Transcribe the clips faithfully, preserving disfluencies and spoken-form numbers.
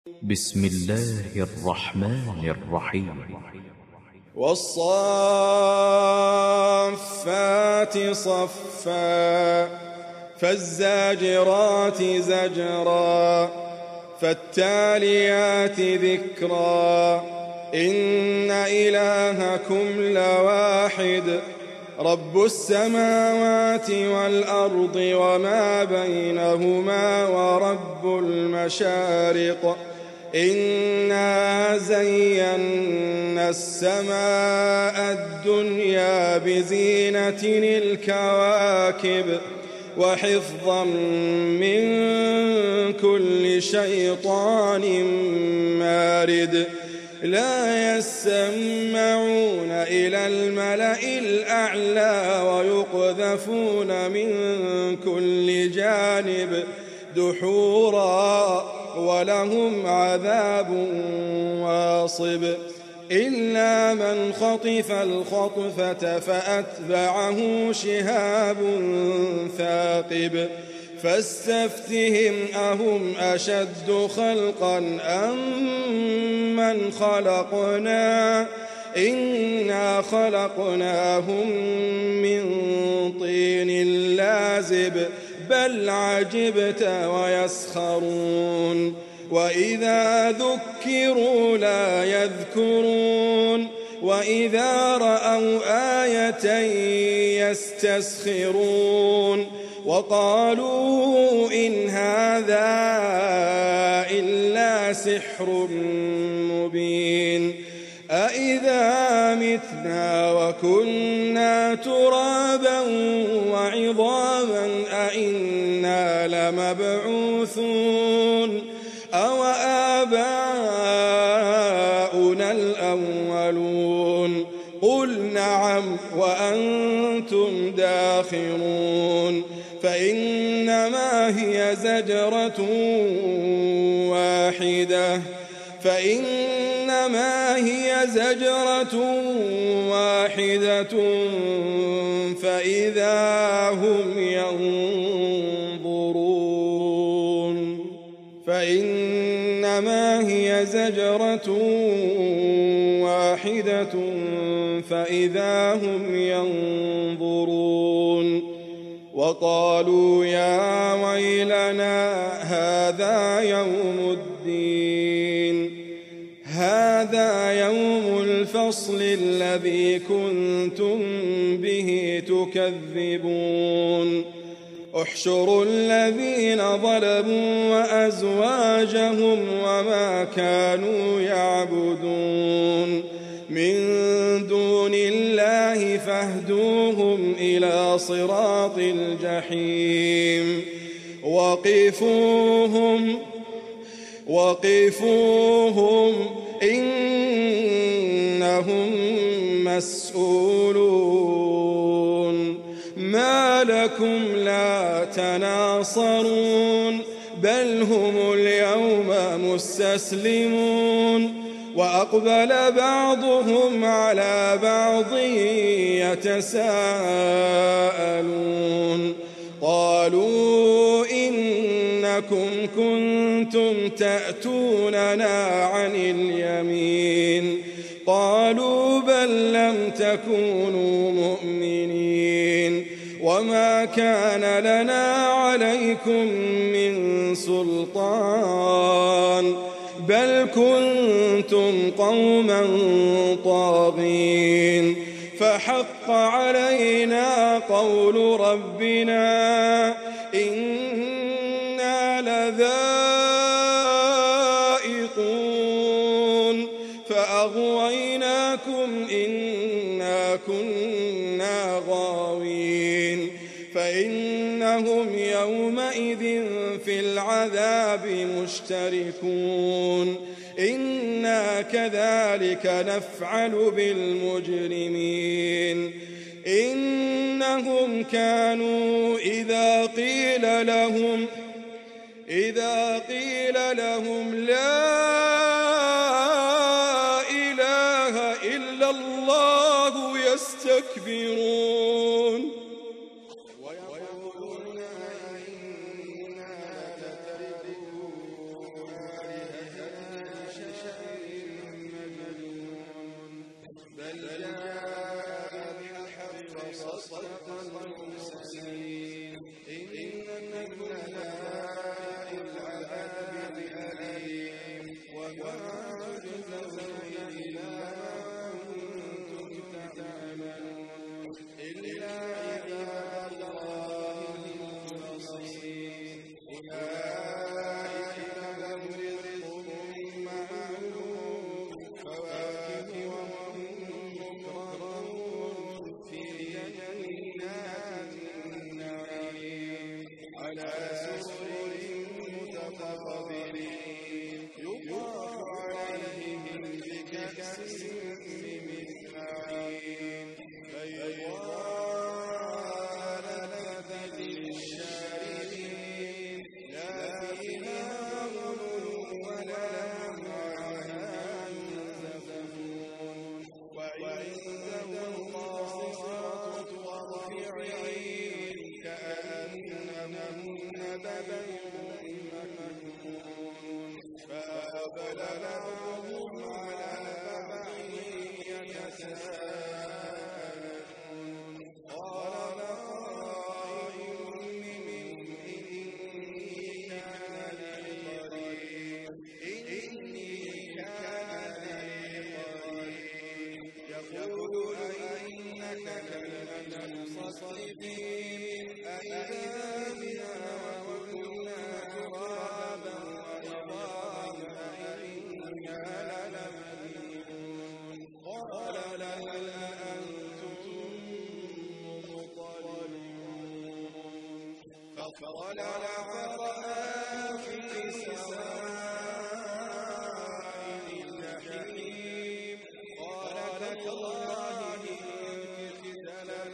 بسم الله الرحمن الرحيم. والصافات صفا فالزاجرات زجرا فالتاليات ذكرا إن إلهكم لواحد رب السماوات والأرض وما بينهما ورب المشارق إنا زينا السماء الدنيا بزينة الكواكب وحفظا من كل شيطان مارد لا يسمعون إلى الملأ الأعلى ويقذفون من كل جانب دحورا ولهم عذاب واصب إلا من خطف الخطفة فأتبعه شهاب ثاقب فاستفتهم أهم أشد خلقا أم من خلقنا إنا خلقناهم من طين لازب بل عجبت ويسخرون وإذا ذكروا لا يذكرون وإذا رأوا آية يستسخرون وقالوا إن هذا إلا سحر مبين أإذا متنا وكنا ترابا وعظاما أإنا لمبعوثون أو آباؤنا الأولون قل نعم وأنتم داخرون فإنما هي زجرة واحدة فإنما هي زجرة واحدة فإذا هم ينظرون فإنما هي زجرة واحدة فإذا هم ينظرون وقالوا يا ويلنا هذا يوم الدين هذا يوم الفصل الذي كنتم به تكذبون احشروا الذين ظلموا وأزواجهم وما كانوا يعبدون من دون الله فاهدوهم إلى صراط الجحيم وقفوهم وقفوهم إنهم مسؤولون ما لكم لا تناصرون بل هم اليوم مستسلمون وأقبل بعضهم على بعض يتساءلون قالوا إنكم كنتم تأتوننا عن اليمين قالوا بل لم تكونوا مؤمنين وما كان لنا عليكم من سلطان بل كنتم قوما طاغين فحق علينا قول ربنا إنا لذائقون فأغويناكم إنا كنا غاوين فإنهم يومئذ في العذاب مشتركون إنا كذلك نفعل بالمجرمين إنهم كانوا إذا قيل لهم إذا قيل لهم لا إله إلا الله يستكبرون ويقولون إنا لتتبعون بعضهم على بعض يتساءلون قال قائل منهم إني كان لي قريب إني كان لي قريب يقول أئنك لمن المصدقين أإذا متنا وكنا ترابا وعظاما أإنا لمدينون قال هل أنتم مطلعون فاطلع فرآه في سواء الجحيم قال تالله إن كدت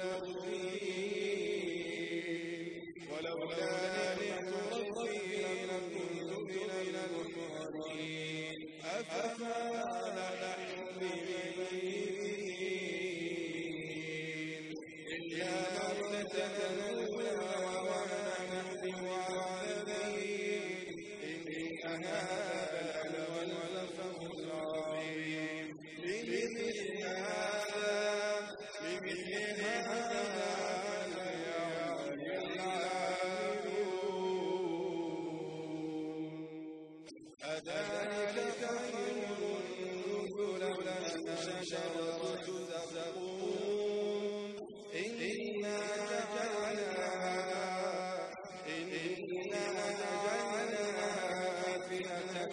لتردين ولولا نعمة ربي لكنت من المحضرين أفما نحن بميتين إلا موتتنا الأولى وما نحن بعذابين إن هذا لهو الفوز العظيم لمثل هذا لمثل هذا فليعمل العاملون أذلك خير نزلا أم شجرة الزقوم إنا جعلناها إنا جعلناها فتنة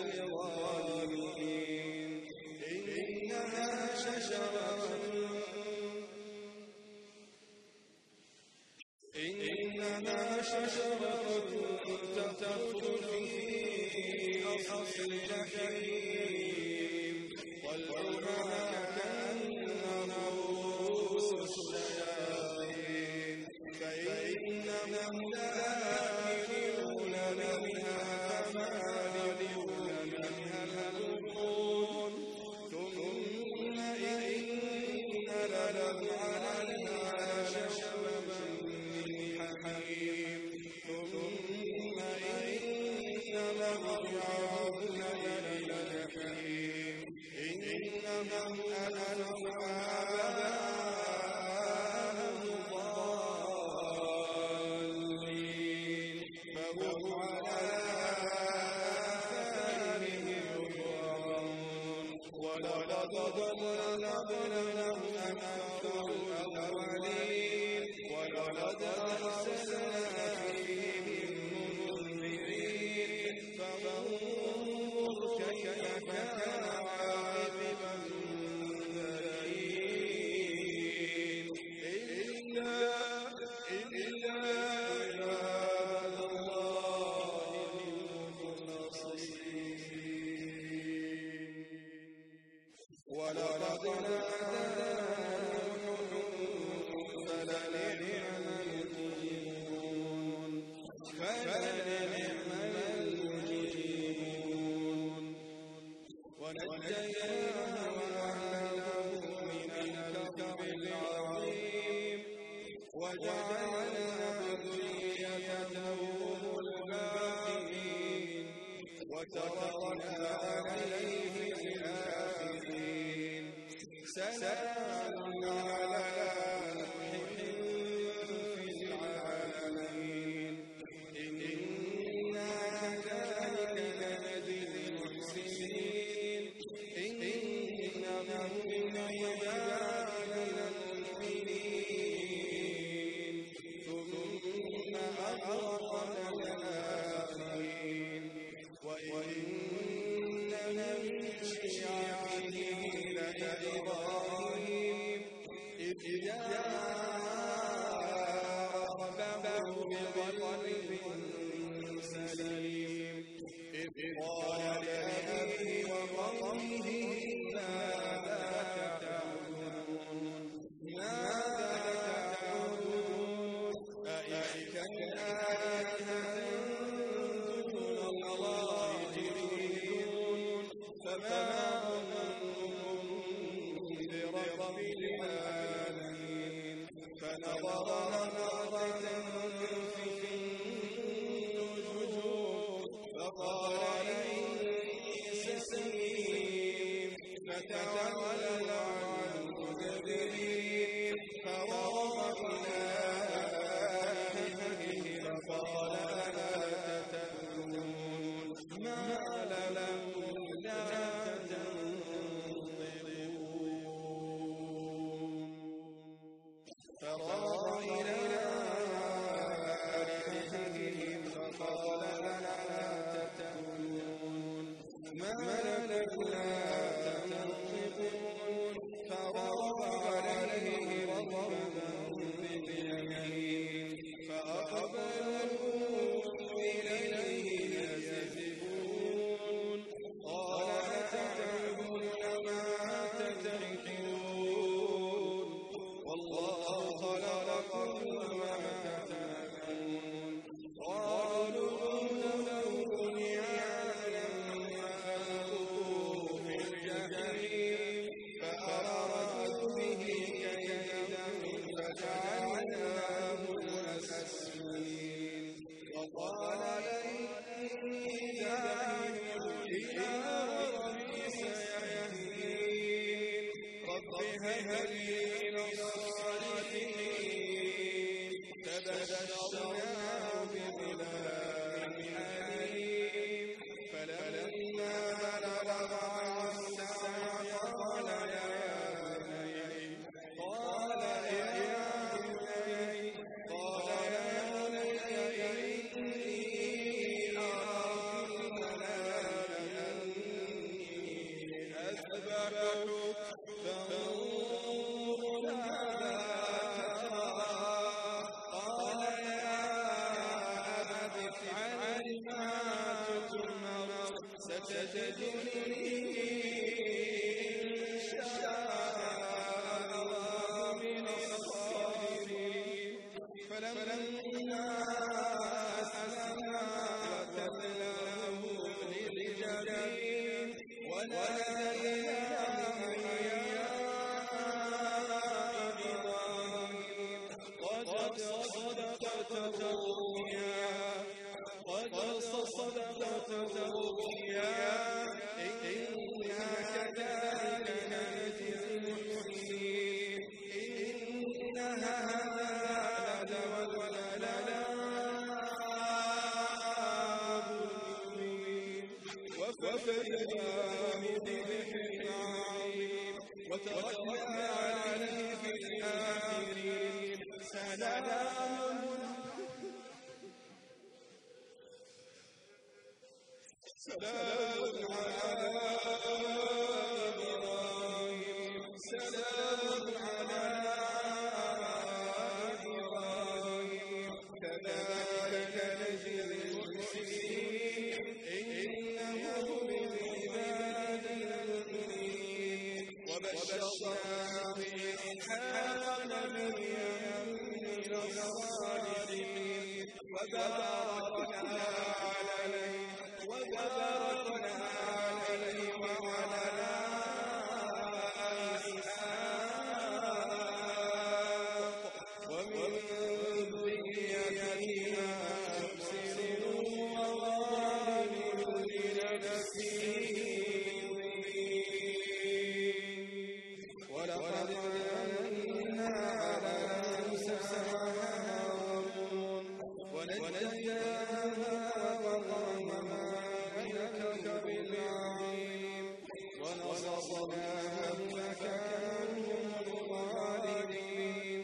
للظالمين إنها شجرة إنها شجرة تخرج في أصل الجحيم طلعها كأنه رؤوس الشياطين فإنهم لآكلون منها فمالئون منها البطون ثم إن لهم عليها لشوبا من حميم ثم إن لمرجعون إلى الجحيم إنهم ألفوا آباءهم ضالين فهم على آثارهم يهرعون ولقد ضل قبلهم أكثر الأولين ولقد أرسلنا فيهم منذرين فانظر كيف كان عاقبة المنذرين إلا إلا عباد الله المخلصين ولقد نادانا نوح فلنعم المجيبون فلنعم المجيبون ونجيناه وأهله من الكرب العظيم وجعلنا ذريته هم الباقين وتركنا عليه في الآخرين سلام على نوح في العالمين إنا كذلك نجزي المحسنين إنه من عبادنا المؤمنين ثم أغرقنا الآخرين وإن تنطقون فضرب عليه ضربا باليمين فأقبلوا إليه يزفون قال أتعبدون ما تنحتون والله خلقكم وما تعملون قالوا له بنيانا فألقوه في الجحيم فأرادوا به كيدا فجعلناهم الأسفلين وقال إني ذاهب إلى ربي سيهدين رب هب لي من الصالحين فبشرناه بغلام حليم فلما بلغ معه السعي قال يا بني قال يا بني قال يا بني إني أرى في المنام أني أذبحك فانظر ماذا ترى قال يا أبت افعل ما تؤمر ستجدني إن شاء الله من الصابرين فلما أسلما وتله للجبين وناديناه يا إبراهيم قد صدقت الرؤيا قد صدقت الرؤيا إنا كذلك نجزي المحسنين إن هذا لهو البلاء المبين وفديناه بذبح عظيم وتركنا عليه في الآخرين سلام سلام على إبراهيم سلام على إبراهيم كذلك نجزي المحسنين إنه من عبادنا المؤمنين وبشرناه بإسحاق نبيا من الصالحين وباركنا عليه وباركنا عليه وعلى إسحاق ومن ذريتهما محسن وظالم لنفسه ولقد مننا على موسى وهارون ونجيناهما وقومهما من الكرب العظيم ونصرناهم فكانوا هم الغالبين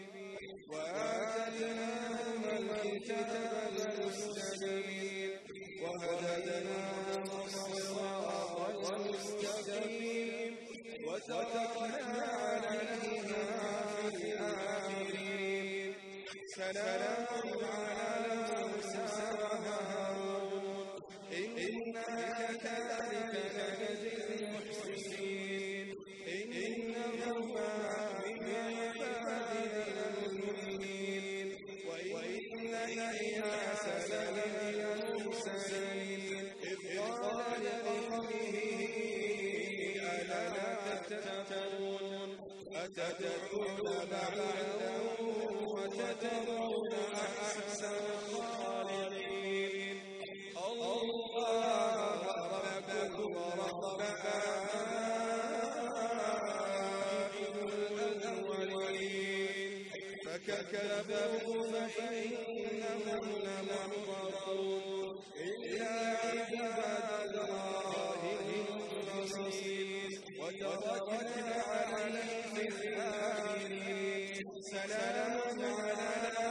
وآتيناهما الكتاب المستبين وهديناهما الصراط المستقيم وتركنا عليهما في الآخرين سلام على موسى وهارون إنا كذلك نجزي المحسنين إنهما من عبادنا المؤمنين وإن إلياس لمن المرسلين إذ قال لقومه ألا تتقون أتدعون بعلا وتذرون أحسن الخالقين الله ربكم ورب آبائكم الأولين فكذبوه فإنهم لمحضرون إلا عباد الله المخلصين وتركنا عليه في الآخرين سلام على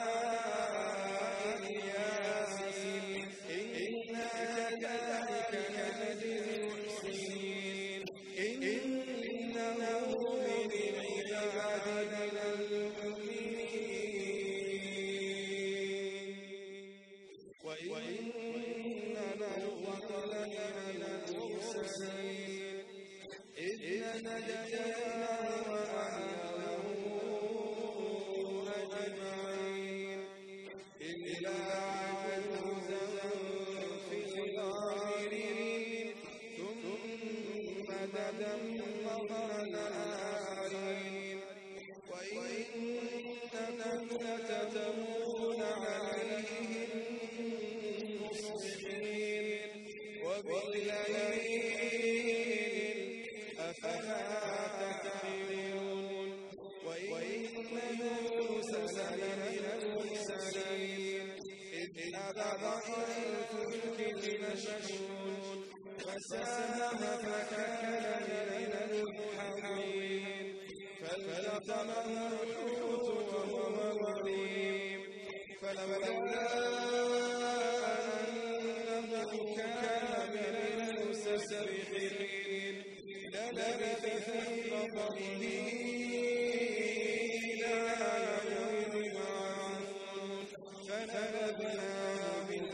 ياسين إنا كذلك نجزي المحسنين ونجيناه وأهله أجمعين إلا عجوزا في الغابرين ثم دمرنا الآخرين وإنكم لتمرون عليهم مصبحين وبالليل أفلا تعقلون وإن يونس لمن المرسلين إذ أبق الفلك المشحون فساهم فكان من المدحضين فالتقمه الحوت وهو مليم فلولا أنه كان من المسبحين للبث في بطنه إلى يوم يبعثون فنبذناه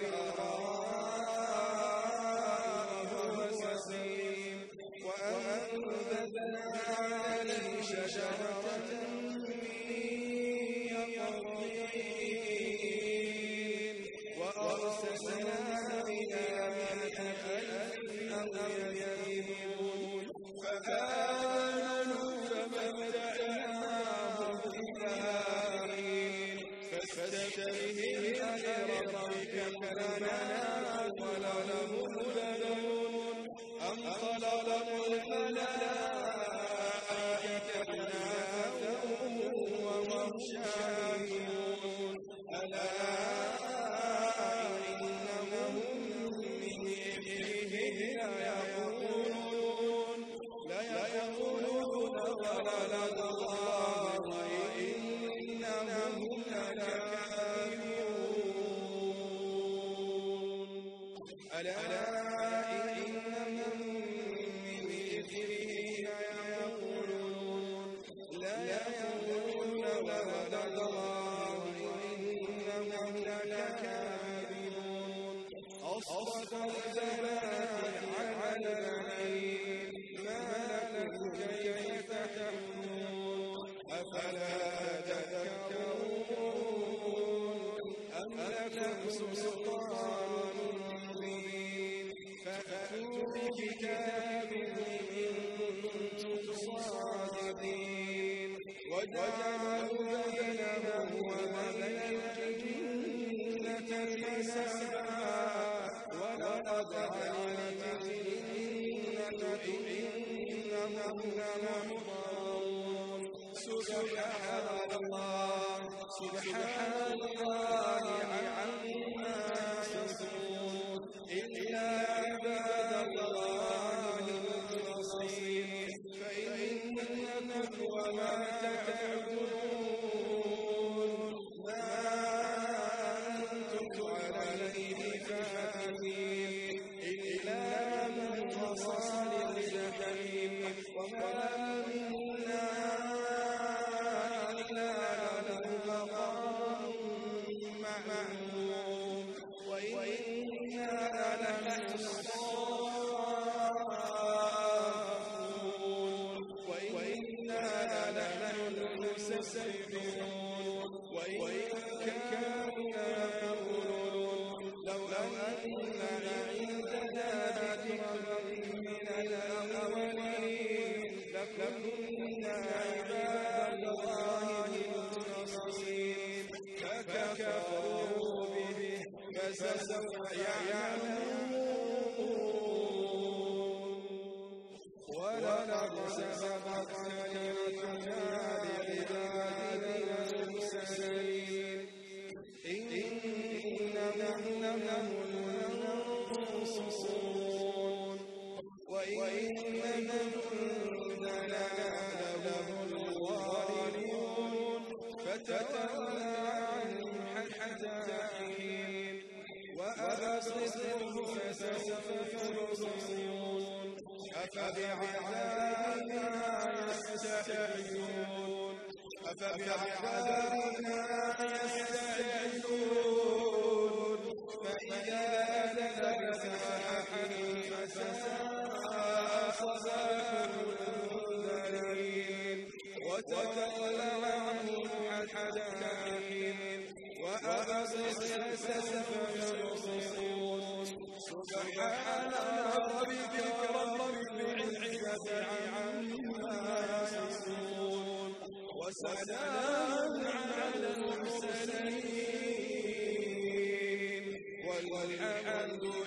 بالعراء وهو سقيم وأنبتنا عليه شجرة من يقطين وأرسلناه إلى مئة ألف أو يزيدون فآمنوا فمتعناهم إلى حين فاستفتهم لربك فلنعلم ولهم بنون أم خلقنا الملائكة إناثا وهم شاهدون ألا إنهم من إفكهم ليقولون ليقولون ولد الله وإنهم لكاذبون ألا إنهم من إفكهم ليقولون ليقولون ولد الله وإنهم لكاذبون أصطفى البنات على البنين ما لكم كيف تحكمون أفلا تذكرون أم لكم سلطان مبين فأتوا بكتابكم إن كنتم صادقين وجعلوا بينه وبين الجنة حسابا ولقد علمت الجنة إنهم لمحضرون سبحان الله سبحان الله عما يصفون إلا عباد الله المخلصين فإنكم وما تعبدون ما أنتم عليه فاتنين إلا من وصال الجحيم وما منا إلا له مقام معلوم وإنا لنحن الصافون وإنا لنحن المسبحون وإن كانوا يقولون لو أن عندنا ذكرا من الأولين لكنا عباد الله المخلصين فكفروا به فسوف يعلمون ولقد سبقت كلمتنا لعبادنا المرسلين إنهم لهم المنصورون وإن جندنا لهم الغالبون فتولى عنهم حتى حين وأبصرهم فسوف يبصرون أفبعذابنا يستعجلون أفبعذابنا يستعجلون فإذا نزل ساحل فساء صباح المنذرين وتولى عنهم حتى حين وأبصر فسوف يبصرون سبحان ربك رب العزة عما يصفون وسلام على المرسلين والحمد